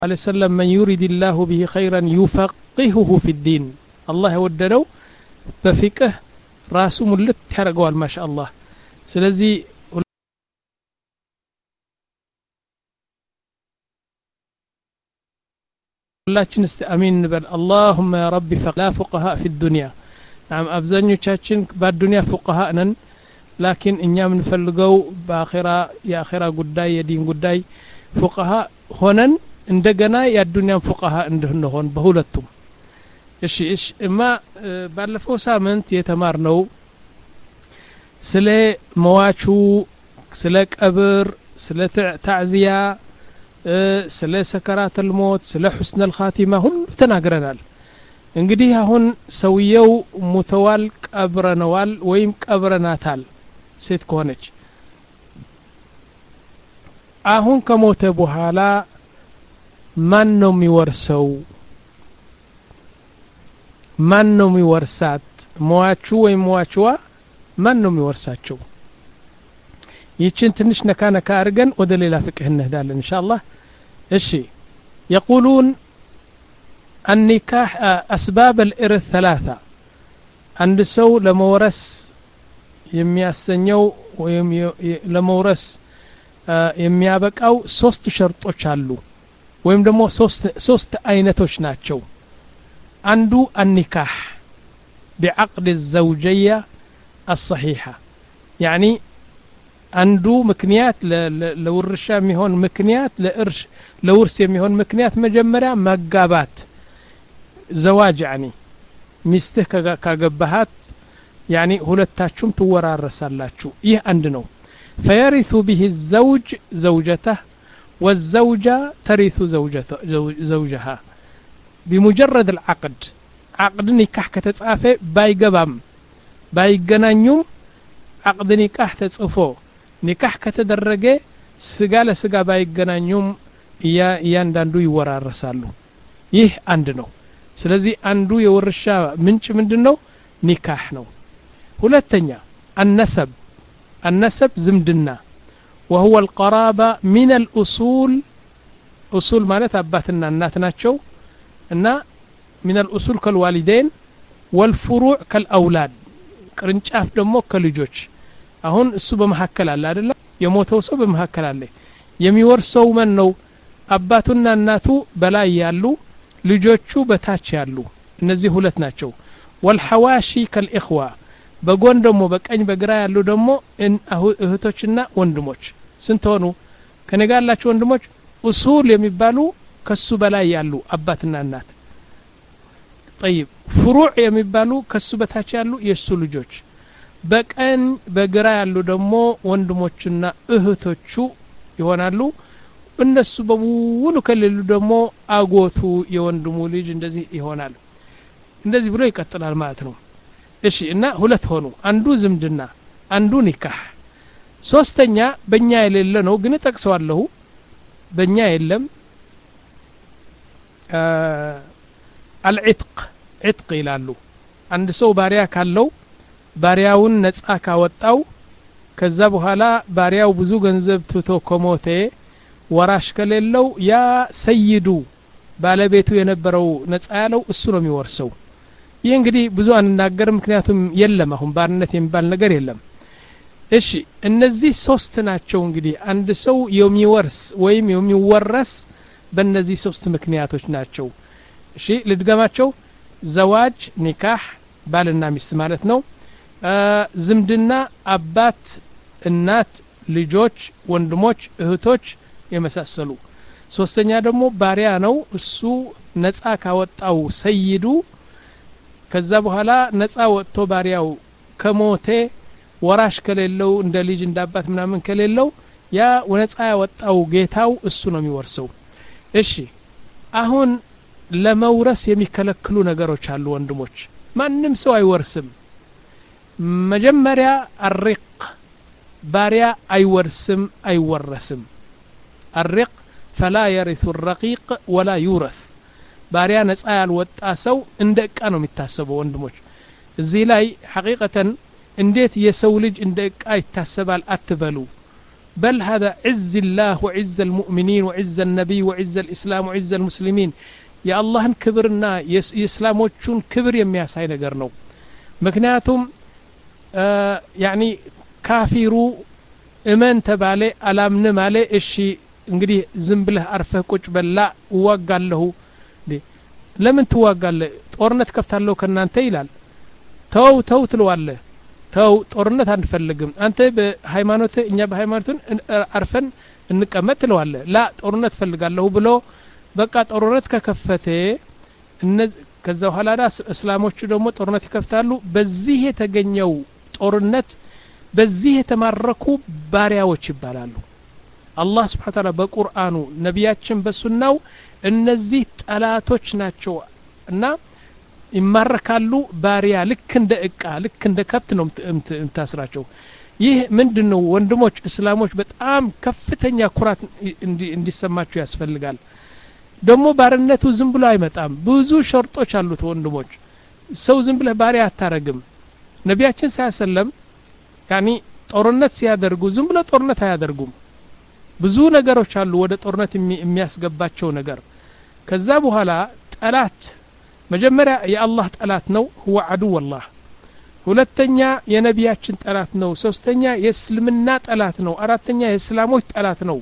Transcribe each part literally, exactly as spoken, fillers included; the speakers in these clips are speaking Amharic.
عليه وسلم من يريد الله به خيرا يفقهه في الدين الله يوددው በፍቅህ ራሱ ሙልት ያረጋዋል ማሻአላህ ስለዚህ ሁላችን እስቲ አሚን እንበል اللهم يا رب فقه فقهاء في الدنيا نعم አብዛኞቻችን በዱንያ فقهاء ነን لكن እኛ ምንፈልገው በአኺራ የአኺራ ጉዳይ የዲን ጉዳይ فقهاء ሆነን እንደገና የዱንያን فقهاء እንድንሆን በሁለቱም እሺ እሺ እማ ባለፈው ሳምንት የተማርነው ስለ መዋቹ ስለ ቀብር ስለ ታዕዚያ ስለ ሰከራተል ሞት ስለ ሁስነል ኻቲማ ሁሉ ተናግረናል እንግዲህ አሁን ሰውየው ሙተዋል ቀብረነዋል ወይም ቀብረናታል ሴት ከሆነች አሁን ከሞተ በኋላ ማን ነው የሚወርሰው ማን ነው የሚወርሳት ሟቹ ወይ ሟቹዋ ማን ነው የሚወርሳቸው ይችን ትንሽ ነካ ነካ አርገን ወደ ሌላ ፍቅህ እንሄዳለን ኢንሻአላህ እሺ يقولون النكاح اسباب الارث ثلاثه عند ሰው ለመወረስ የሚያሰኘው ወይም ለመወረስ የሚያበቃው ሶስት ሸርጦች አሉ ወይም ደግሞ ሶስት ሶስት አይነቶች ናቸው አንዱ النكاح بعقد الزوجيه الصحيحه يعني አንዱ ምክንያት ለውርሻ የሚሆን ምክንያት ለእርሽ ለውርስ የሚሆን ምክንያት መጀመሪያ መጋባት ዘዋጅ يعني ሚስትህ ካገባሃት يعني ሁለታችሁም ትወራረሳላችሁ ይህ አንድ ነው فيرث به الزوج زوجته والزوجة ترث زوجته زوجها بمجرد العقد عقد نكاح كتጻፈ بايغبام بايغናኙም عقد نكاح ተጽፎ نكاح ከተደረገ ስጋ ለስጋ ባይገናኙም ያ ያንዳንዱ ይወራረሳሉ ይህ አንድ ነው ስለዚህ አንዱ የወርሻ ምንጭ ምንድነው ኒካህ ነው ሁለተኛ النسب النسب ዝምድና وهو القرابه من الاصول اصول ማለት አባትና እናት ናቸው እና من الاصول كالوالدين والفروع كالاولاد ቅርንጫፍ ደግሞ ከልጆች አሁን እሱ በመሐከል አለ አይደል የሞተው ሰው በመሐከል አለ የሚወርሰው ማን ነው አባቱና እናቱ በላይ ያሉ ልጆቹ በታች ያሉ እነዚህ ሁለት ናቸው والحواشي كالاخوه በጎን ደግሞ በቀኝ በግራ ያሉ ደግሞ እህቶችና ወንድሞች ስንት ሆኑ ከነጋላችሁ ወንድሞች ኡሱል የሚባሉ ከሱ በላይ ያሉ አባትና እናት طيب ፍሩዕ የሚባሉ ከሱ በታች ያሉ የሱ ልጆች በቀኝ በግራ ያሉ ደግሞ ወንድሞችና እህቶቹ ይሆናሉ እነሱ በሙሉ ከሌሉ ደግሞ አጎቱ የወንድሙ ልጅ እንደዚህ ይሆናል እንደዚህ ብሎ ይቀጥላል ማለት ነው እሺ እና ሁለት ሆኑ አንዱ ዝምድና አንዱ ኒካህ ሶስተኛ በእኛ የሌለ ነው ግን ተጠቅሰዋለሁ በእኛ የለም العتق عتق ይላሉ አንድ ሰው ባሪያ ካለው ባሪያውን ነፃ ካወጣው ከዛ በኋላ ባሪያው ብዙ ገንዘብ ትቶ ከሞተ ወራሽ ከሌለው ያ ሰይዱ ባለቤቱ የነበረው ነፃ ያለው እሱ ነው የሚወርሰው ይህ እንግዲህ ብዙ አንናገር ምክንያቱም የለም አሁን ባርነት የሚባል ነገር የለም እሺ እነዚህ ሶስት ናቸው እንግዲህ አንድ ሰው የሚወርስ ወይም የሚወረስ በእነዚህ ሶስት ምክንያቶች ናቸው እሺ ልድገማቸው ዘዋጅ ኒካህ ባልና ሚስት ማለት ነው ዝምድና አባት እናት ልጆች ወንድሞች እህቶች የመሳሰሉ ሶስተኛ ደግሞ ባሪያ ነው እሱ ነፃ ካወጣው ሰይዱ ከዛ በኋላ ነፃ ወጥቶ ባሪያው ከሞተ ወራሽ ከሌለው እንደ ልጅ እንደ አባት ምናምን ከሌለው ያ ነፃ ያወጣው ጌታው እሱ ነው የሚወርሰው እሺ አሁን ለመውረስ የሚከለክሉ ነገሮች አሉ ወንድሞች ማንንም ሰው አይወርስም መጀመሪያ الرق ባሪያ አይወርስም አይወረስም الرق فلا يرث الرقيق ولا يورث ባሪያ ነፃ ያልወጣ ሰው እንደቃ ነው የሚታሰበው ወንድሞች እዚህ ላይ ሐቂቀተን እንዴት የሰው ልጅ እንደቃ ይታሰባል አትበሉ بل هذا عز الله وعز المؤمنين وعز النبي وعز الإسلام وعز المسلمين يا الله كبرنا يسلاموچون كبر የሚያሳይ ነገር ነው ምክንያቱም يعني ካፊሩ እመን ተባለ አላምን ማለ እሺ እንግዲህ ዝም ብለህ አርፈህ ቁጭ በላ ወጋለሁ ለምን ትዋጋለህ ጦርነት ከፍታለሁ ከናንተ ይላል ተው ተው ትለዋለህ ተው ጦርነት አንፈልግም አንተ በሃይማኖት እኛ በሃይማኖቱን አርፈን እንቀመጥ ትለዋለህ ላ ጦርነት ፈልጋለሁ ብሎ በቃ ጦርነት ከከፈተ ከዛ በኋላ እስላሞቹ ደግሞ ጦርነት ይከፍታሉ በዚህ የተገኘው ጦርነት በዚህ የተማረኩ ባሪያዎች ይባላሉ አላህ Subhanahu Ta'ala በቁርአኑ ነቢያችን በሱናው እነዚህ ጠላቶች ናቸው እና ይማረካሉ ባሪያ ልክ እንደ እቃ ልክ እንደ ከብት ነው እንታስራቸው ይህ ምንድነው ወንድሞች እስላሞች በጣም ከፍተኛ ኩራት እንዲሰማቸው ያስፈልጋል ደግሞ ባርነቱ ዝም ብሎ አይመጣም ብዙ ሸርጦች አሉት ወንድሞች ሰው ዝም ብለ ባሪያ አታረግም ነቢያችን ሰለላሁ ያኒ ጦርነት ሲያደርጉ ዝም ብለ ጦርነት አያደርጉም ብዙ ነገሮች አሉ ወደ ጦርነት የሚያስገባቸው ነገር ከዛ በኋላ ጠላት መጀመሪያ የአላህ ጠላት ነው هو عدو الله ሁለተኛ የነቢያችን ጠላት ነው ሶስተኛ የእስልምና ጠላት ነው አራተኛ የእስላሞች ጠላት ነው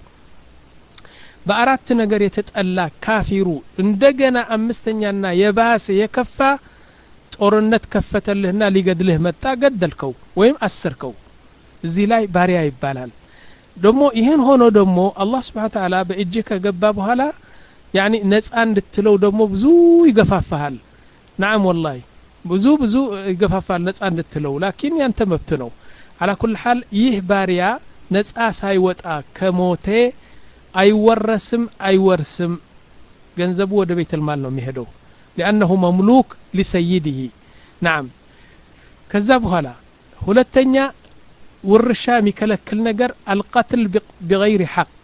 በአራት ነገር የተጠላ ካፊሩ እንደገና አምስተኛና የባሰ የከፋ ጦርነት ከፈተልህና ሊገድልህ መጣ ገደልከው ወይም አሰርከው እዚህ ላይ ባሪያ ይባላል ደግሞ ይሄን ሆኖ ደግሞ አላህ Subhanahu Ta'ala በእጅ ከገባ በኋላ يعني ነፃ እንድትለው ደግሞ ብዙ ይገፋፋሃል نعم والله ብዙ ብዙ ይገፋፋል ነፃ እንድትለው لكن ያንተ መብት ነው على كل حال ይህ ባሪያ ነፃ ሳይወጣ ከሞተ አይወረስም አይወርስም ገንዘቡ ወደ ቤት المال ነው የሚሄደው لانه مملوك لسيده نعم ከዛ በኋላ ሁለተኛ ውርሻ የሚከለክል ነገር القتل بغير حق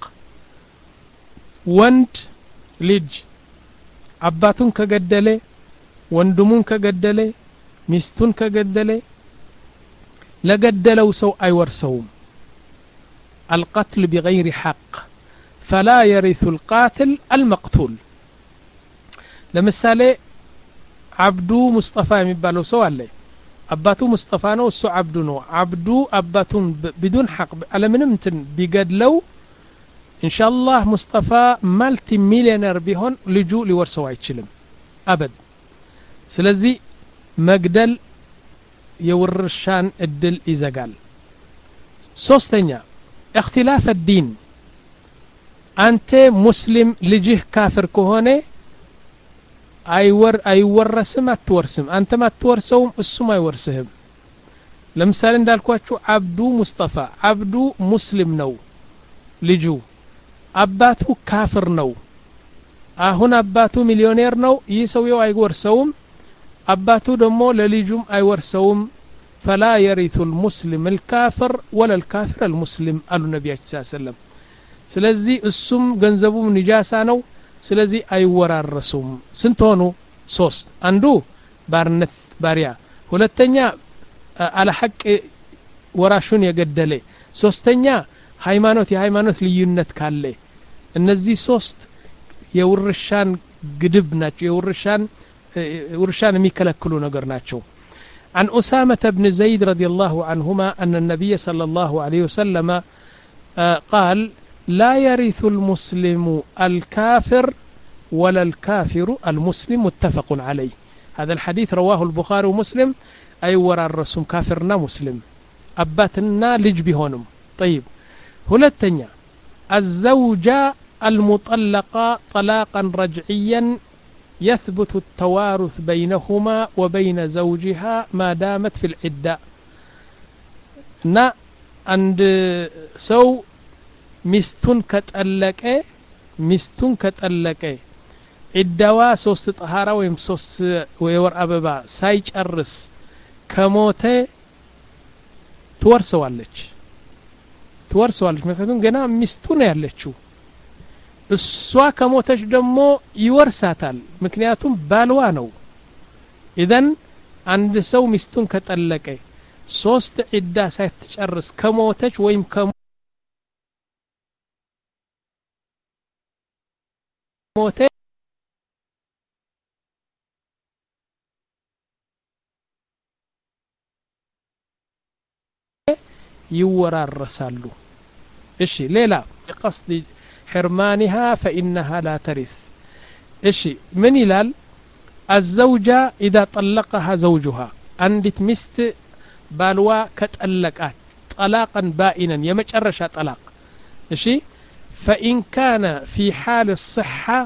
ወንድ ልጅ አባቱን ከገደለ ወንድሙን ከገደለ ሚስቱን ከገደለ ለገደለው ሰው አይወርሰውም القتل بغير حق فلا يرث القاتل المقتول ለምሳሌ አብዱ ሙስጠፋ የሚባለው ሰው አለ አባቱ ሙስጠፋ ነው እሱ አብዱ ነው አብዱ አባቱን بدون حق አለምንም እንትን ቢገድለው ኢንሻአላህ ሙስጠፋ ማልቲ ሚሊዮነር ቢሆን ልጁ ሊወርሰው አይችልም አበድ ስለዚህ መግደል የውርሻን እድል ይዘጋል ሶስተኛ اختلاف الدين አንተ ሙስሊም ልጅህ ካፍር ከሆነ አይወር አይወረስም አትወርስም አንተም አትወርሰውም እሱም አይወርስህም ለምሳሌ እንዳልኳችሁ አብዱ ሙስጠፋ አብዱ ሙስሊም ነው ልጁ አባቱ ካፍር ነው አሁን አባቱ ሚሊዮኔር ነው ይህ ሰውየው አይወርሰውም አባቱ ደግሞ ለልጁም አይወርሰውም فلا يرث المسلم الكافر ولا الكافر المسلم قال النبي صلى الله عليه وسلم ስለዚህ እሱም ገንዘቡም ንጃሳ ነው ስለዚህ አይወራረሱም ስንት ሆኑ ሶስት አንዱ ባርነት ባሪያ ሁለተኛ አለ ሐቅ ወራሹን የገደለ ሶስተኛ ሃይማኖት የሃይማኖት ልዩነት ካለ እነዚህ ሶስት የውርሻን ግድብ ናቸው የውርሻን ውርሻን የሚከለክሉ ነገር ናቸው عن أسامة بن زيد رضي الله عنهما أن النبي صلى الله عليه وسلم قال لا يرث المسلم الكافر ولا الكافر المسلم متفق عليه هذا الحديث رواه البخاري ومسلم أي ورا الرسم كافرنا مسلم أباتنا لجبهونم طيب هلتنيا الزوجة المطلقة طلاقا رجعيا يثبت التوارث بينهما وبين زوجها ما دامت في العدة نا عند سو ሚስቱን ከጠለቀ ሚስቱን ከጠለቀ ዒዳዋ ሶስት ጠሃራ ወይም ሶስት ወር አበባ ሳይጨርስ ከሞተ ትወርሰዋለች ትወርሰዋለች ምክንያቱም ገና ሚስቱ ነው ያለችው እሷ ከሞተች ደግሞ ይወርሳታል ምክንያቱም ባልዋ ነው ኢዘን አንድ ሰው ሚስቱን ከጠለቀ ሶስት ዒዳ ሳይጨርስ ከሞተች ወይም ሞተ ይወራረሳሉ እሺ ሌላ قصد حرمانها فإنها لا ترث እሺ ምን ይላል الزوجة إذا طلقها زوجها عندت مست بالوا كطلقات طلاقا بائنا يمጨረሻ طلاق እሺ فإن كان في حال الصحة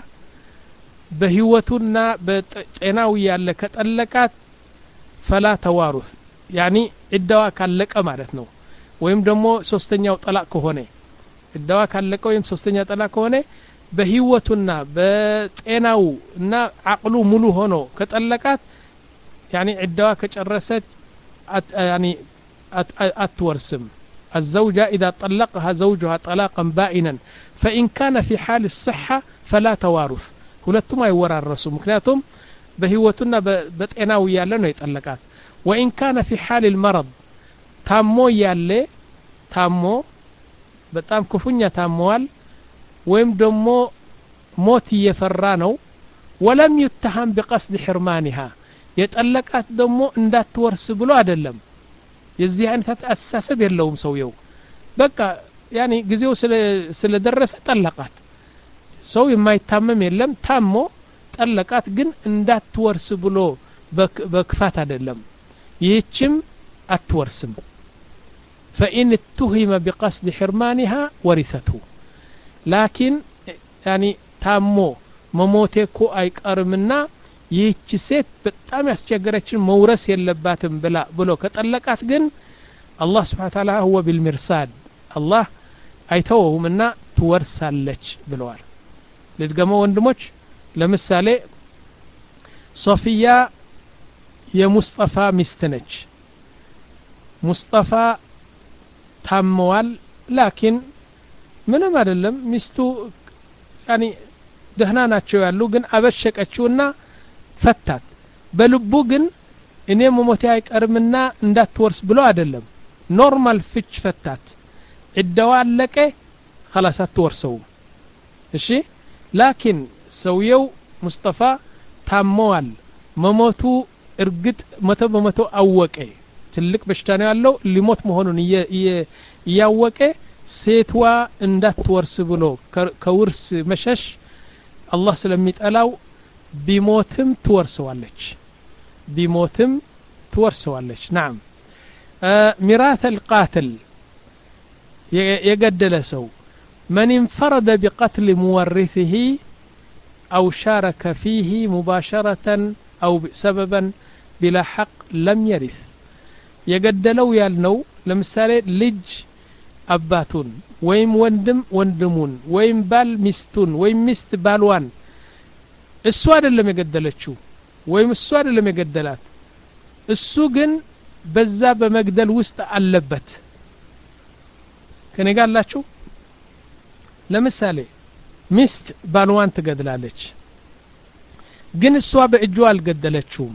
بهوتنا بጤናው ያለ ከጠለቃት فلا توارث يعني ዕዳዋ ካለቀ ማለት ነው ወይም ደግሞ ሶስተኛው ጠላቅ ከሆነ ዕዳዋ ካለቀ ወይም ሶስተኛው ጠላቅ ከሆነ በህይወቱና በጤናው እና አቅሉ ሙሉ ሆኖ ከጠለቃት يعني ዕዳዋ ከጨረሰች يعني أتورسم الزوجة إذا طلقها زوجها طلاقا بائنا فإن كان في حال الصحة فلا توارث ሁለቱም አይወራረሱ ምክንያቱም በህይወቱና በጤናው ያለ ነው ይጠለቃት وإن كان في حال المرض ታሞ ያለ ታሞ በጣም ክፉኛ ታሟል ወይም ደግሞ ሞት እየፈራ ነው ولم يتهم بقصد حرمانها የጠለቃት ደግሞ እንዳትወርስ ብሎ አይደለም የዚህ አይነት አስተሳሰብ የለውም ሰውየው በቃ ያኒ ጊዜው ስለደረሰ ጠለቃት ሰው የማይታመም የለም ታሞ ጠለቃት ግን እንዳትወርስ ብሎ በክፋት አይደለም ይህችም አትወርስም فإن اتهم بقصد حرمانها ورثته لكن يعني تامو مموتكو አይቀርምና ይህች ሴት በጣም ያስቸገረችን መውረስ የለባትም ብላ ብሎ ከጠለቃት ግን አላህ Subhanahu Wa Ta'ala هو بالمرصاد الله አይተውምና ትወርሳለች ብለዋል ለድገመው ወንድሞች ለምሳሌ ሶፊያ የሙስጠፋ ሚስት ነች ሙስጠፋ ታመዋል ላኪን ምንም አይደለም ሚስቱ ያኒ ደህና ናቸው ያሉ ግን አበሸቀችውና ፈታት በልቡ ግን እኔ መሞቴ አይቀርምና እንዳትወርስ ብሎ አይደለም ኖርማል ፍች ፈታት ዕዳዋ አለቀ خلاص አትወርሰው እሺ ላኪን ሰውየው ሙስጠፋ ታመዋል መሞቱ እርግጥ መቶ በመቶ አወቀ ትልቅ በሽታ ነው ያለው ሊሞት መሆኑን ያወቀ ሴትዋ እንዳትወርስ ብሎ ከውርስ መሸሽ አላህ ስለሚጠላው ቢሞትም ትወርሰዋለች ቢሞትም ትወርሰዋለች نعم ميراث القاتل يقدل سو من انفرد بقتل مورثه أو شارك فيه مباشرة أو سببا بلا حق لم يرث يقدلو يالنو لمثال لج أباتون ويم وندم وندمون ويم بال مستون ويم مست بالوان السؤال اللي مقدلتشو ويم السؤال اللي مقدلات السوقن بزا بمقدل وسط اللبت كان يقال لاتشو لمثال مست بالوان تقدلالش ግን እሷ በእጇ አልገደለችውም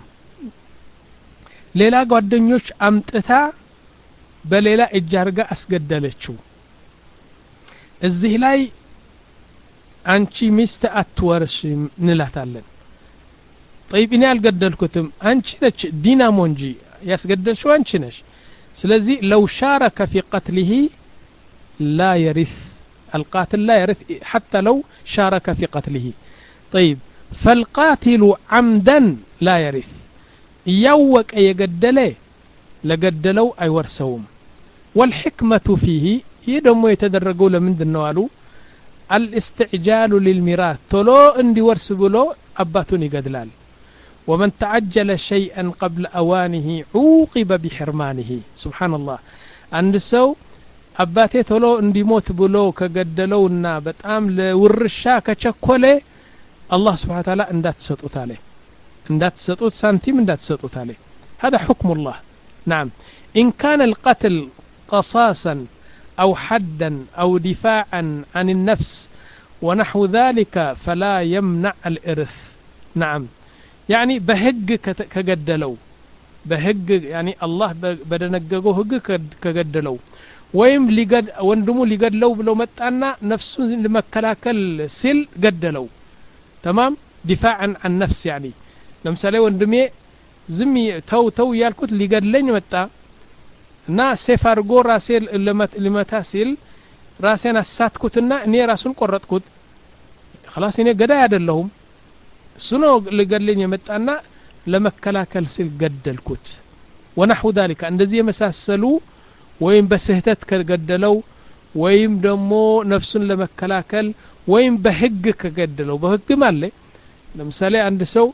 ሌላ ጓደኞች አምጥታ በሌላ እጅ አርጋ አስገደለችው እዚህ ላይ አንቺ ሚስት አትወርሽ እንላታለን طيب እኔ አልገደልኩትም አንቺ ነች ዲናሞ እንጂ ያስገደልሽው አንቺ ነሽ ስለዚህ لو شارك في قتله لا يرث القاتل لا يرث حتى لو شارك في قتله طيب فالقاتل عمدا لا يرث يوك يقدله لقدلو أي ورسوم والحكمة فيه يدمو يتدرقوا لمن دنوالو الاستعجال للميراث تلو اندي ورس بلو أباتوني قدلال ومن تعجل شيئا قبل أوانه عوقب بحرمانه سبحان الله عند سو أباتي تلو اندي موت بلو كقدلونا بتعام لورشا كشكولي الله سبحانه وتعالى اندات سطوت عليه اندات سطوت سنتيم اندات سطوت عليه هذا حكم الله نعم إن كان القتل قصاصا أو حدا أو دفاعا عن النفس ونحو ذلك فلا يمنع الإرث نعم يعني بهج كقدلو بهج يعني الله بدنققو هج كقدلو ويم لقد وندمو لقدلو بلو متعنا نفسه لمكلاكل سل قدلو تمام دفاعا عن نفس يعني ለምሳሌ ወንድሜ ዝም ተው ተው ያልኩት ሊገድለኝ መጣ እና ሴፍ አድርጎ ራሴን ለመታ ሲል ራሴን አሳትኩትና እኔ ራሱን ቆረጥኩት خلاص እኔ ገዳይ አይደለሁም እሱ ነው ሊገድለኝ የመጣና ለመከላከል ሲል ገደልኩት ونحو ذلك እንደዚህ የመሳሰሉ ወይም በስህተት ከገደለው ወይም ደግሞ ነፍሱን ለመከላከል ወይም በህግ ከገደለው በህግ ማለት ለምሳሌ አንድ ሰው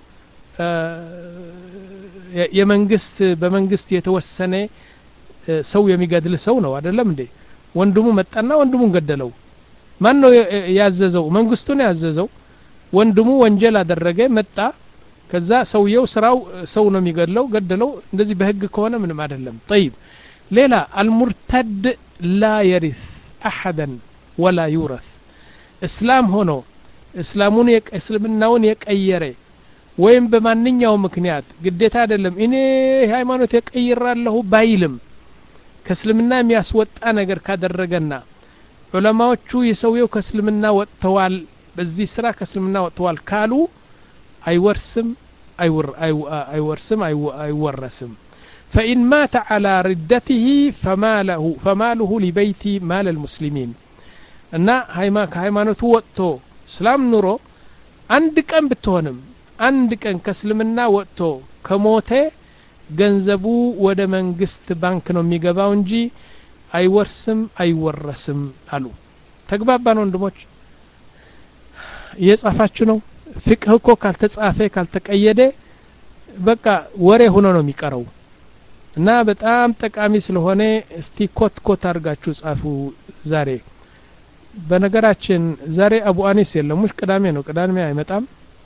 የመንግስት በመንግስት የተወሰነ ሰው የሚገድል ሰው ነው አይደለም እንዴ ወንድሙ መጣና ወንድሙን ገደለው ማን ነው ያዘዘው መንግስቱ ነው ያዘዘው ወንድሙ ወንጀል አደረገ መጣ ከዛ ሰውየው ስራው ሰው ነው የሚገድለው ገደለው እንደዚህ በህግ ከሆነ ምንም አይደለም طيب ሌላ المرتد لا يرث احدا ولا يورث እስላም ሆኖ እስላሙን የእስልምናውን የቀየረ ወይም በማንኛው ምክንያት ግዴታ አይደለም እኔ ሃይማኖት የቀይራለሁ ባይልም ከእስልምና የሚያስወጣ ነገር ካደረገና ዑለማዎቹ የሰውየው ከእስልምና ወጥተዋል በዚህ ስራ ከእስልምና ወጥተዋል ካሉ አይወርስም አይወር አይወርስም አይወረስም فإن مات على ردته فماله فماله لبيت مال المسلمين እና ሃይማኖቱ ወጥቶ እስላም ኑሮ አንድ ቀን ብትሆንም አንድ ቀን ከእስልምና ወጥቶ ከሞተ ገንዘቡ ወደ መንግስት ባንክ ነው የሚገባው እንጂ አይወርስም አይወረስም አሉ ተግባባን ወንድሞች የጻፋችሁ ነው ፍቅህ እኮ ካልተጻፈ ካልተቀየደ በቃ ወሬ ሆኖ ነው የሚቀረው እና በጣም ጠቃሚ ስለሆነ እስቲ ኮት ኮት አድርጋችሁ ጻፉ ዛሬ በነገራችን ዛሬ አቡ አኒስ የለም ሙሽ ቅዳሜ ነው ቅዳሜ አይመጣም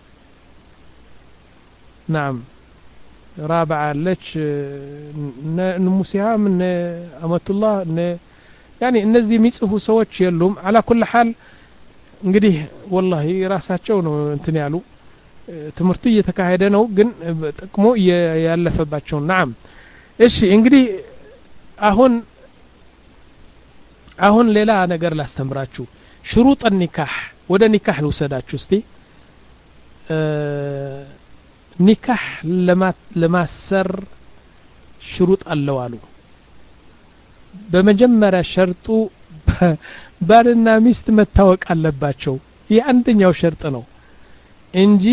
نعم رابعه لك نمسيها من امه الله يعني እነዚህ የሚጽፉ ሰዎች የሉም على كل حال እንግዲህ والله ራሳቸው ነው እንትን ያሉ ትምርቱ እየተካሄደ ነው ግን ጥቅሙ ያለፈባቸው نعم እሺ እንግዲህ አሁን አሁን ሌላ ነገር ላስተምራችሁ ሽሩጥ النكاح ወደ ኒካህ ልውሰዳችሁ እስቲ ኒካህ ለማሰር ሽሩጥ አለው አሉ በመጀመሪያ ሸርጡ ባልና ሚስት መታወቅ አለባቸው ይህ አንደኛው ሸርጥ ነው እንጂ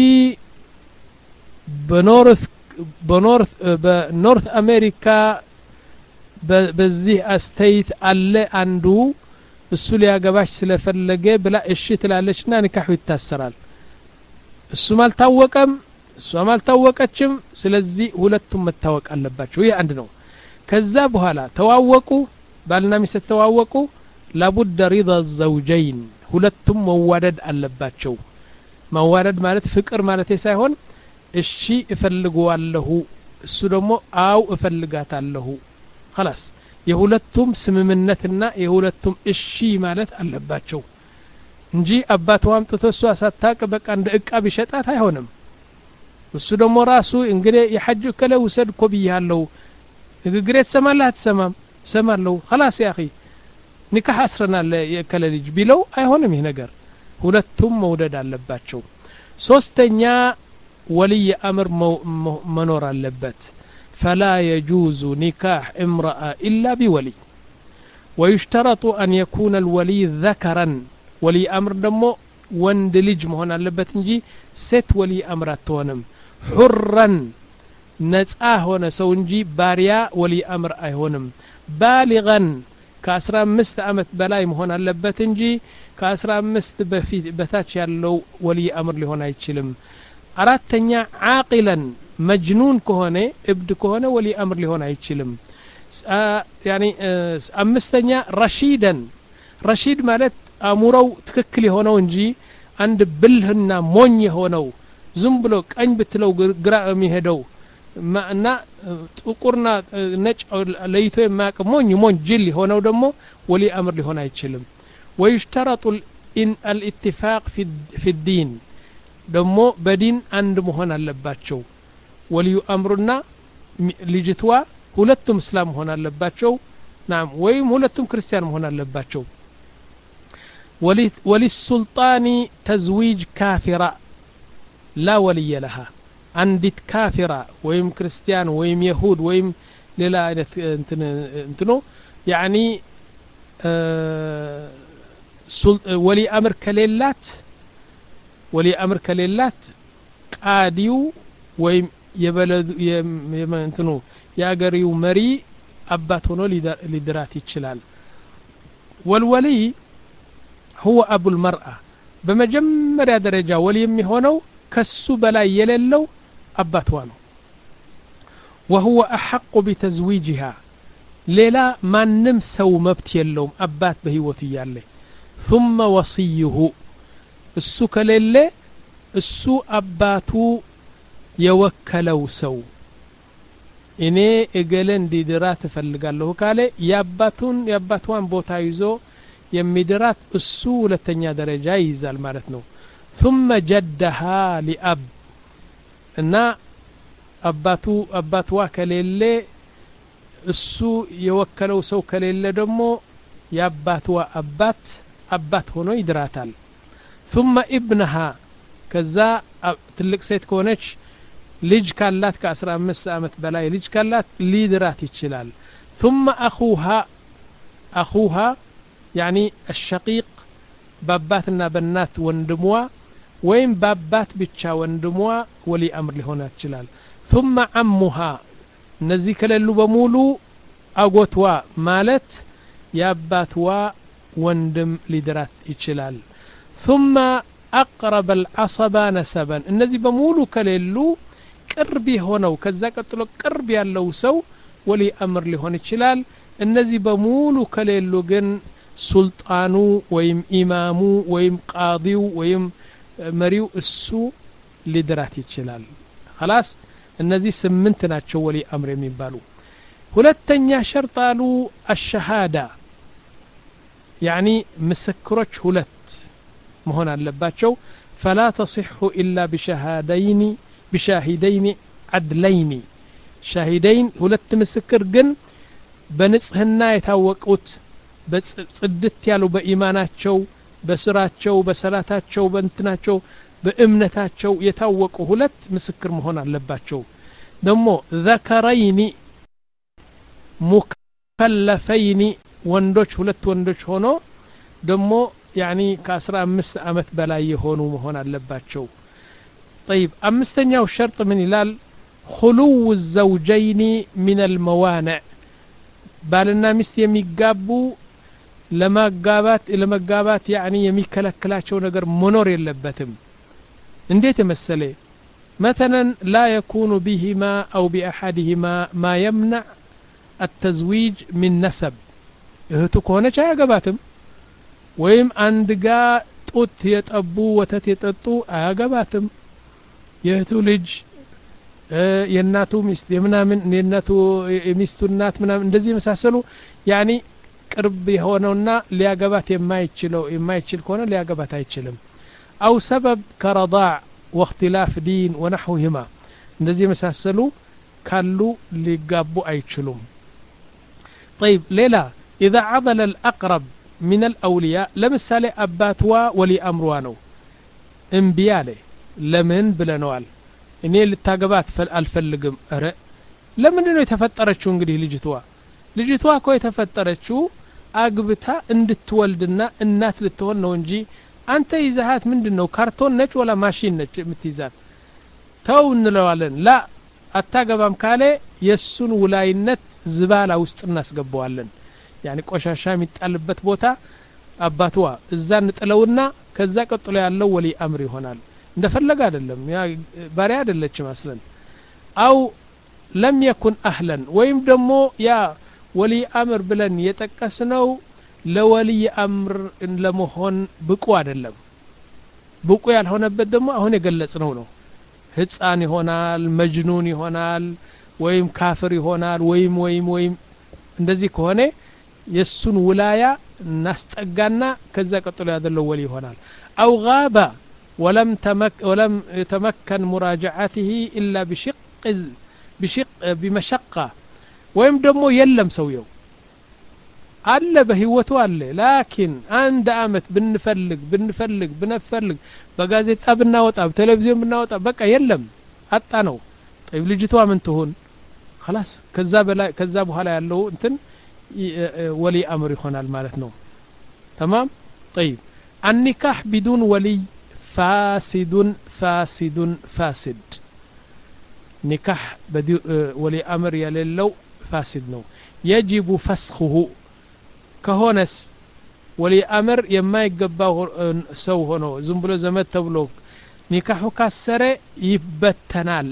በኖርስ በኖርት በኖርት አሜሪካ በዚህ አስተይት አለ አንዱ እሱ ሊያገባሽ ስለፈለገ ብላ እሺ ትላለችና ኒካሁ ይታሰራል እሱ ማልታወቀም እሷ ማልታወቀችም ስለዚህ ሁለቱም መታወቅ አለባቸው ይህ አንድ ነው ከዛ በኋላ ተዋወቁ ባልና ሚስት ተዋወቁ لابد رضا الزوجين ሁለቱም መዋደድ አለባቸው መዋደድ ማለት ፍቅር ማለት ሳይሆን እሺ እፈልገዋለሁ እሱ ደግሞ አው እፈልጋታለሁ خلاص የሁለቱም ስምምነትና የሁለቱም እሺ ማለት አለባቸው እንጂ አባቷም አምጥቶ እሷ ሳታቅ በቃ እንደ እቃ ቢሸጣት አይሆንም እሱ ደግሞ ራሱ እንግዲህ የሐጅ ከለ ወሰድ ኮብያለው ንግግሬት ሰማላ አትሰማም ሰማለው خلاص يا اخي ኒካህ አስረናል የከለ ልጅ ቢለው አይሆንም ይሄ ነገር ሁለቱም መውደድ አለባቸው ሶስተኛ ولي امر منور አለበት فلا يجوز نكاح امرأة إلا بولي ويشترط أن يكون الولي ذكرا ولي أمر دمو وند لج مهون አለበት እንጂ ሴት ولي أمر አትሆንም حرا ነፃ ሆነ ሰው እንጂ ባሪያ ولي أمر አይሆንም بالغا ከአስራ አምስት አመት በላይ መሆን አለበት እንጂ ከአስራ አምስት በፊት በታች ያለው ولي أمر ሊሆን አይችልም አራተኛ عاقلا مجنون ከሆነ እብድ ከሆነ ولي أمر ሊሆን አይችልም يعني አምስተኛ رشيدا رشيد ማለት አሙረው ትክክል የሆነው እንጂ አንድ ብልህና ሞኝ የሆነው ዝም ብሎ ቀኝ ብትለው ግራ የሚሄደው እና ጥቁርና ነጭ ለይቶ የማያውቅ ሞኝ ሞኝ ጅል የሆነው ደግሞ ولي أمر ሊሆን አይችልም ويشترط الاتفاق في في الدين ደግሞ በዲን አንድ መሆን አለባቸው ولي أمرና ልጅቷ ሁለቱም እስላም መሆን አለባቸው نعم ወይም ሁለቱም ክርስቲያን መሆን አለባቸው ولي وللسلطان تزويج كافرة لا ولي لها عندت كافرة ويم كريستيان ويم يهود ويم لا انتنو يعني آه ولي أمر كليلات ولي أمر كليلات قاديو ويم يبلد يم انتنو ياغريو مري أبات هونو لدرات يتشلال والولي هو أبو المرأة بمجمّر درجة ولي يمي هونو كسو بلا يللو أبات وانو وهو أحق بتزويجها ليلا ما نمسو مبت يلوم أبات بهيوتي يالي ثم وصيه السو كليلي السو أباتو يوكلو سو إني إقلن دي درات فلقالله كالي ياباتون ياباتوان بوتا يزو يمدرات السو لتنيا درجة يزال مالتنو ثم جدها لأب إن أباتو أباتوا كليلي السو يوكلو سو كليلي دمو ياباتوا أبات أبات هونو يدراتال ثم ابنها كذا تلك سيت كونش لج كالات كأسرع مس أمت بلاي لج كالات ليدرات يتشلال ثم أخوها أخوها يعني الشقيق باباتنا بنات وندموا وين بابات بتشا وندموا ولي أمر لهنا تشلال ثم عمها نزي كللو بمولو أقوتوا مالت ياباتوا وندم لدرات يتشلال ثم أقرب العصبة نسبا النزي بمولو كللو قربي هنا وكذا قتلو قربي ያለው ሰው ولي أمر لهنا تشلال النزي بمولو كللو جن سلطانو ويم إمامو ويم قاضيو ويم مريو السو لدرات يتشلال خلاص النزي سمنت ناتشو ولي أمر የሚባሉ ሁለተኛ شرط አሉ الشهادة يعني مسكሮች ሁለት መሆን አለባቸው فلا تصح إلا بشهادين بشاهدين عدلين شاهدين ሁለት ምስክር ግን በንጽህና የታወቁት በጽድት ያሉ በኢማናቸው በስራቸው በሰላታቸው በእንትናቸው በእምነታቸው የታወቁ ሁለት ምስክር መሆን አለባቸው ደሞ ذكرين مكلفين ወንዶች ሁለት ወንዶች ሆኖ ደሞ يعني ከአስራ አምስት አመት በላይ የሆኑ መሆን አለባቸው طيب አምስተኛው ሸርጥ ምን ይላል خلو الزوجين من الموانع ባልና ሚስት የሚጋቡ ለማጋባት ለማጋባት يعني የሚከለክላቸው ነገር መኖር የለበትም እንዴት መሰለ مثلا لا يكون بهما أو بأحدهما ما يمنع التزويج من نسب እህቱ ከሆነች አያገባትም ወይም አንድ ጋ ጡት የጠቡ ወተት የጠጡ አያገባትም የእህቱ ልጅ የእናቱ ሚስት የምናምን የእናቱ የሚስቱ እናት ምናምን እንደዚህ መሳሰሉ يعني ቅርብ የሆነውና ሊያገባት የማይችለው የማይችል ከሆነ ሊያገባት አይችልም أو سبب كرضاع واختلاف دين ونحوهما እንደዚህ መሳሰሉ ካሉ ሊጋቡ አይችሉም طيب ليلى إذا عضل الأقرب من الأولياء لمثال أباتوا ولي أمروانو انبيالي لمن بلنوال እኔ ልታገባት አልፈልግም አረ ለምን ነው የተፈጠረችው እንግዲህ ልጅቷ ልጅቷ እኮ የተፈጠረችው አግብታ እንድትወልድና እናት ልትሆን ነው እንጂ አንተ ይዛሃት ምንድነው ካርቶን ነች ወላ ማሽን ነች የምትይዛት ተው እንለዋለን ላ አታገባም ካለ የሱን ውላይነት ዝባላ ውስጥ እናስገባዋለን يعني ቆሻሻ የሚጣልበት ቦታ አባቷ እዛ እንጥለውና ከዛ ቀጥሎ ያለው ወሊ አምር ይሆናል እንደፈለገ አይደለም ያ ባሪያ አይደለችም አስለን አው ለም يكن اهلا ወይም ደግሞ ያ ወሊ አምር ብለን የጠቀስነው ለወሊ አምር ለመሆን ብቁ አይደለም ብቁ ያልሆነበት ደግሞ አሁን የገለጽነው ነው ህፃን ይሆናል መጅኑን ይሆናል ወይም ካፍር ይሆናል ወይም ወይም ወይም እንደዚህ ከሆነ የሱን ውላያ እናስጠጋና ከዛ ቀጥሎ ያደለው ወሊ ይሆናል አው غابا ولم تمك ولم يتمكن مراجعته إلا بشق بشق بمشقة ويم دمو يلم سويو አለ በህይወቱ አለ ላኪን አንድ አመት ብንፈልግ ብንፈልግ ብንፈልግ በጋዜጣ ብናወጣ በቴሌቪዥን ብናወጣ በቃ የለም አጣ ነው طيب ልጅቷ ምን ትሆን خلاص ከዛ በላይ ከዛ በኋላ ያለው እንትን ወሊ አምር ይሆናል ማለት ነው تمام طيب النكاح بدون ولي فاسد فاسد فاسد نكاح بدون ولي امر يلለው فاسد ነው يجب فسخه كهونس ولي امر የማይገባው ሰው ሆኖ ዝም ብሎ ዘመድ ተብሎ ኒካሁ ካሰረ ይበተናል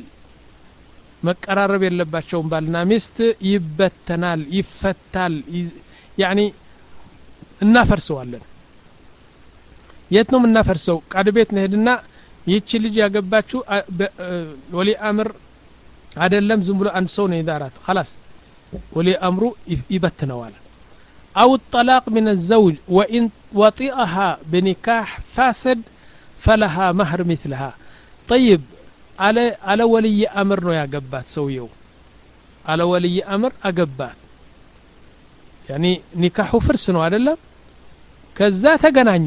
መቀራረብ የለባቸውም ባልና ሚስት ይበተናል ይፈታል يعني እናፈርሰዋለን የት ነው እናፈርሰው ቃድ ቤት ነህድና ይቺ ልጅ ያገባችሁ ወሊ አምር አይደለም ዝም ብሎ አንድ ሰው ነው ይዳራት خلاص ولي امره يبتنوال او الطلاق من الزوج وان وطئها بنكاح فاسد فلها مهر مثلها طيب على على ولي امر ነው ያገባት ሰውየው على ولي امر አገባት يعني نكاحu ፍርስ ነው አይደለም ከዛ ተገናኙ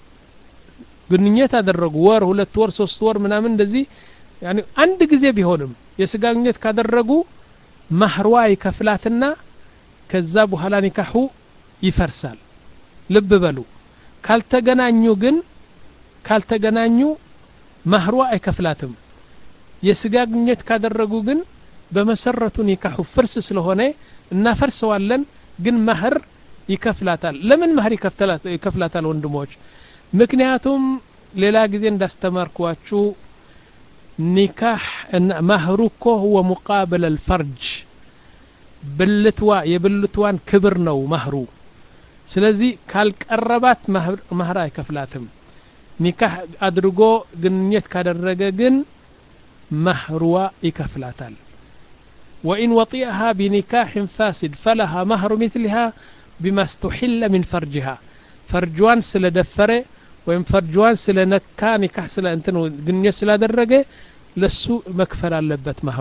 ግንኙነት አደረጉ ወር ሁለት ወር ሶስት ወር ምናምን እንደዚህ يعني አንድ ጊዜ ቢሆንም የስጋ ግንኙነት ካደረጉ ማህሯ ይከፍላትና ከዛ በኋላ ኒካሁ ይፈርሳል ልብ በሉ ካልተገናኙ ግን ካልተገናኙ ማህሯ አይከፍላትም የስጋ ግንኙነት ካደረጉ ግን በመሰረቱ ኒካሁ ፍርስ ስለሆነ እናፈርሰዋለን ግን ማህር ይከፍላታል ለምን ማህር ይከፍላታል ይከፍላታል ወንድሞች ምክንያቱም ሌላ ጊዜ እንዳስተማርኳችሁ ኒካህ ማህሩኮ هو مقابل الفرج ብልትዋ የብልትዋን ክብር ነው ማህሩ ስለዚህ ካልቀረባት ማህር አይከፍላትም ኒካህ አድርጎ ግንኙነት ካደረገ ግን ማህሩዋ ይከፍላታል وإن وطئها بنكاح فاسد فلها مهر مثلها بما استحل من فرجها فرجوان سلدفره ويم فرجوان سلنكا نكاح سل انتن ግንኙነት ስላደረገ ለሱ መክፈል አለበት ማህሩ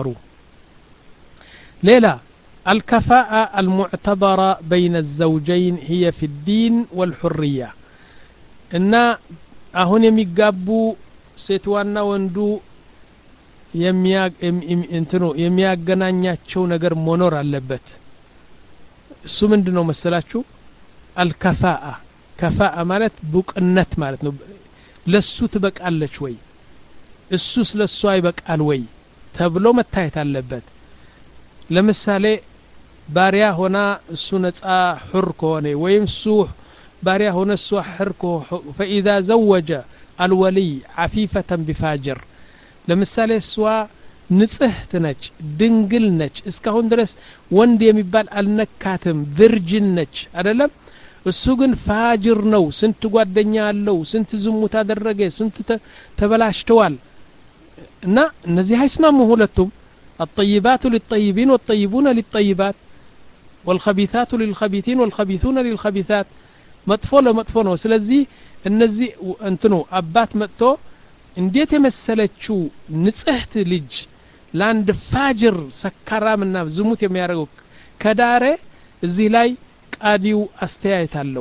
ሌላ الكفاءة المعتبرة بين الزوجين هي في الدين والحرية إن أهون يميقابو سيتوانا وندو يمياق انتنو يمياقنانياتشو نقر مونور اللبت السو من دنو مسلاتشو الكفاءة كفاءة مالت بوك النت مالت لسو تبك ألش وي السوس لسو يبك ألوي تبلو متايت اللبت لمثالي باريا هنا السنة حر كوني ويمسوح باريا هنا السوح حر فإذا زوج الولي عفيفة بفاجر لمثالي السوا نصحت نج دنجل نج اسكهون درس وند يميبال النكاتم فيرجن نج አይደለም እሱ ግን ፋጅር ነው ስንት ጓደኛ አለው ስንት ዝሙት አደረገ ስንት ተበላሽተዋል እና እነዚህ አይስማሙ ሁለቱም الطيبات للطيبين والطيبون للطيبات والخبيثات للخبيثين والخبيثون للخبيثات مطفو لمطفو ነው ስለዚህ እነዚህ እንትኑ አባት መጥቶ እንዴት የመሰለችው ንጽህት ልጅ ላንድ ፋጅር ሰካራምና ዝሙት የሚያረጋው ከዳረ እዚህ ላይ ቃዲው አስተያየት አለው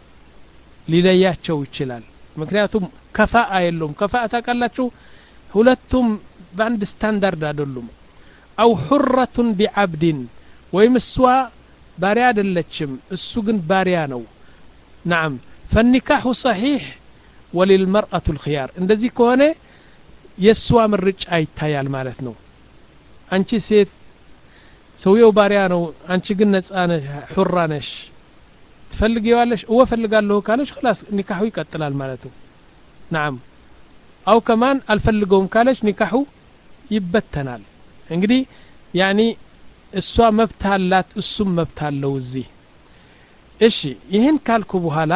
ሊለያቸው ይችላል ምክንያቱም ከፋአ የለውም ከፋአ ታቃላችሁ ሁለቱም በአንድ ስታንዳርድ አይደሉም او حرة بعبد ويمسوا باريا አይደለችም እሱ ግን ባሪያ ነው نعم فالنكاح صحيح وللمرأة الخيار እንደዚህ ከሆነ የሷ ምርጫ አይታያል ማለት ነው አንቺ ሴት ሰውየው ባሪያ ነው አንቺ ግን ነፃ ነሽ ሁራ ነሽ ትፈልጊዋለሽ او ፈልጋለሁ ካለሽ خلاص ኒካሁ ይቀጥላል ማለት ነው نعم او كمان አልፈልገውም ካለሽ ኒካሁ ይበተናል እንግዲህ ያኒ እሷ መብት አላት እሱም መብት አለው እዚህ እሺ ይሄን ካልኩ በኋላ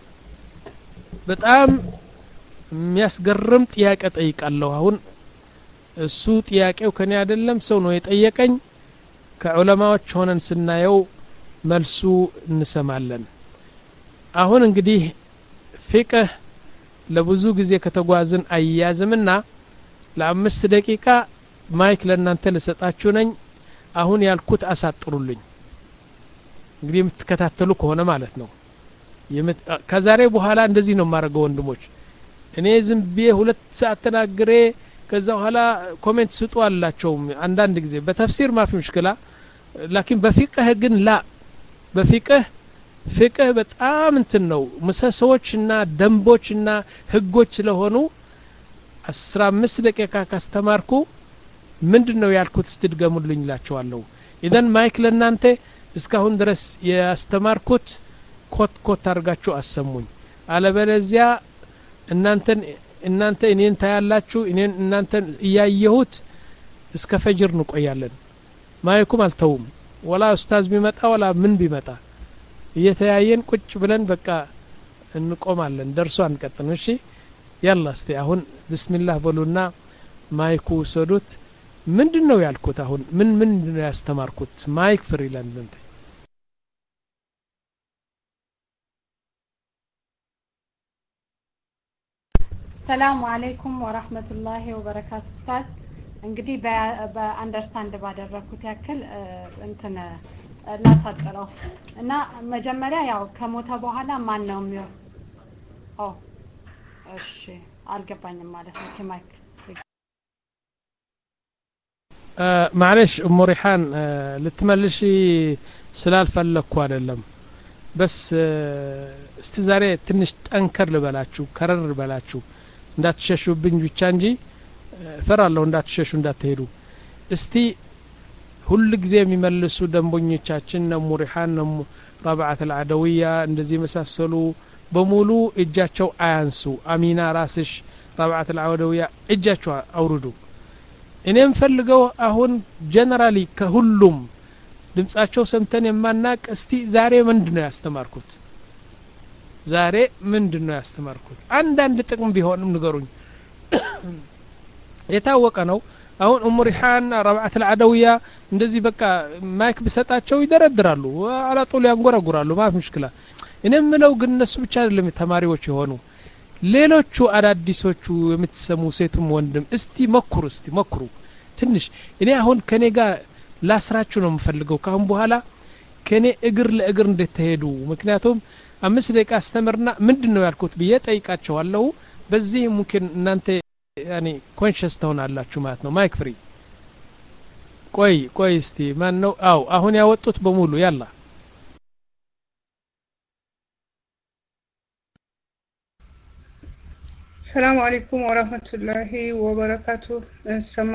በጣም የሚያስገርም ጥያቄ ጠይቃለሁ አሁን እሱ ጥያቄው ከኔ አይደለም ሰው ነው የጠየቀኝ ከዑለማዎች ሆነን ስናየው መልሱ እንሰማለን አሁን እንግዲህ ፍቅህ ለብዙ ጊዜ ከተጓዝን አያዝምና ለአምስት ደቂቃ ማይክ ለእናንተ ልሰጣችሁ ነኝ አሁን ያልኩት አሳጥሩልኝ እንግዲህ የምትከታተሉ ከሆነ ማለት ነው ከዛሬ በኋላ እንደዚህ ነው ማረገው ወንድሞች እኔ ዝም ብዬ ሁለት ሰዓት ተናግሬ ከዛ በኋላ ኮሜንት ስጡ አላቸው አንዳንድ ጊዜ በተፍሲር ማፊ مشكلة لكن በፊቅህ ግን ላ በፊቅህ ፍቅህ በጣም እንትን ነው ምሰሶችና ደንቦችና ህጎች ስለሆኑ አስራ አምስት ደቂቃ ካስተማርኩ ምንድነው ያልኩት ስትድገሙልኝ ላችኋለሁ ኢደን ማይክ ለናንተ እስካሁን ድረስ ያስተማርኩት ኮት ኮት አርጋችሁ አሰሙኝ አለበለዚያ እናንተን እናንተ እኔን ታያላችሁ እኔን እናንተን እያየሁት እስከ ፈጅር እንቆያለን ማይኩም አልተውም ወላ ኡስታዝ ቢመጣ ወላ ምን ቢመጣ እየተያየን ቁጭ ብለን በቃ እንቆማለን ደርሶ አንቀጥም እሺ ያላ እስቲ አሁን ቢስሚላህ በሉና ማይኩ ሰዱት ምንድነው ያልኩት አሁን ምን ምን ነው ያስተማርኩት ማይክ ፍሪላንድ እንት ሰላም አለይኩም ወራህመቱላሂ ወበረካቱ ኡስታዝ እንግዲህ በአንደርስታንድ ባደረኩት ያክል እንትን ላሳጥረው እና መጀመሪያ ያው ከሞተ በኋላ ማን ነው የሚው ኦ እሺ አልገባኝም ማለት ነው ከማይክ معلش ام ريحان ልትመልሺ ስላልፈለኩ አይደለም بس እስቲ ዛሬ ትንሽ ጠንከር ልበላችሁ ከረር ልበላችሁ እንዳትሸሹብኝ ብቻ እንጂ ፈራለሁ እንዳትሸሹ እንዳትሄዱ እስቲ ሁሉ ጊዜ የሚመልሱ ደንቦኞቻችን ነው ሙሪሃን ነው ረብዓት العدوية እንደዚህ መሳሰሉ በሙሉ እጃቸው አያንሱ አሚና ራስሽ ረብዓት العدوية እጃቸው አውርዱ እኔም ፈልገው አሁን ጀነራሊ ከሁሉም ድምጻቸው ሰምተን የማናቅ እስቲ ዛሬ ምንድነው ያስተማርኩት ዛሬ ምንድነው ያስተማርኩት አንድ አንድ ጥቅም ቢሆንም ንገሩኝ የታወቀ ነው አሁን ኡም ሪሃን ረብዓት العدوية እንደዚህ በቃ ማይክ ቢሰጣቸው ይደረድራሉ አላጦሉ ያንጎራጉራሉ ማፍ مشكلة እኔም ነው ግን እነሱ ብቻ አይደለም ተማሪዎች የሆኑ ሌሎቹ አዳዲሶቹ የምትሰሙ ሴቱም ወንድም እስቲ መክሩ እስቲ መክሩ ትንሽ እኔ አሁን ከኔ ጋር ላስራችሁ ነው የምፈልገው ካሁን በኋላ ከኔ እግር ለእግር እንደተሄዱ ምክንያቱም አምስት ደቂቃ አስተምርና ምንድነው ያልኩት ብዬ ጠይቃቸዋለሁ በዚህ ሙምኪን እናንተ ያኒ ኮንሺየስ ተሆናላችሁ ማለት ነው ማይክ ፍሪ ቆይ ቆይ እስቲ ማን ነው አው አሁን ያወጡት በሙሉ ያላ السلام عليكم ورحمة الله وبركاته.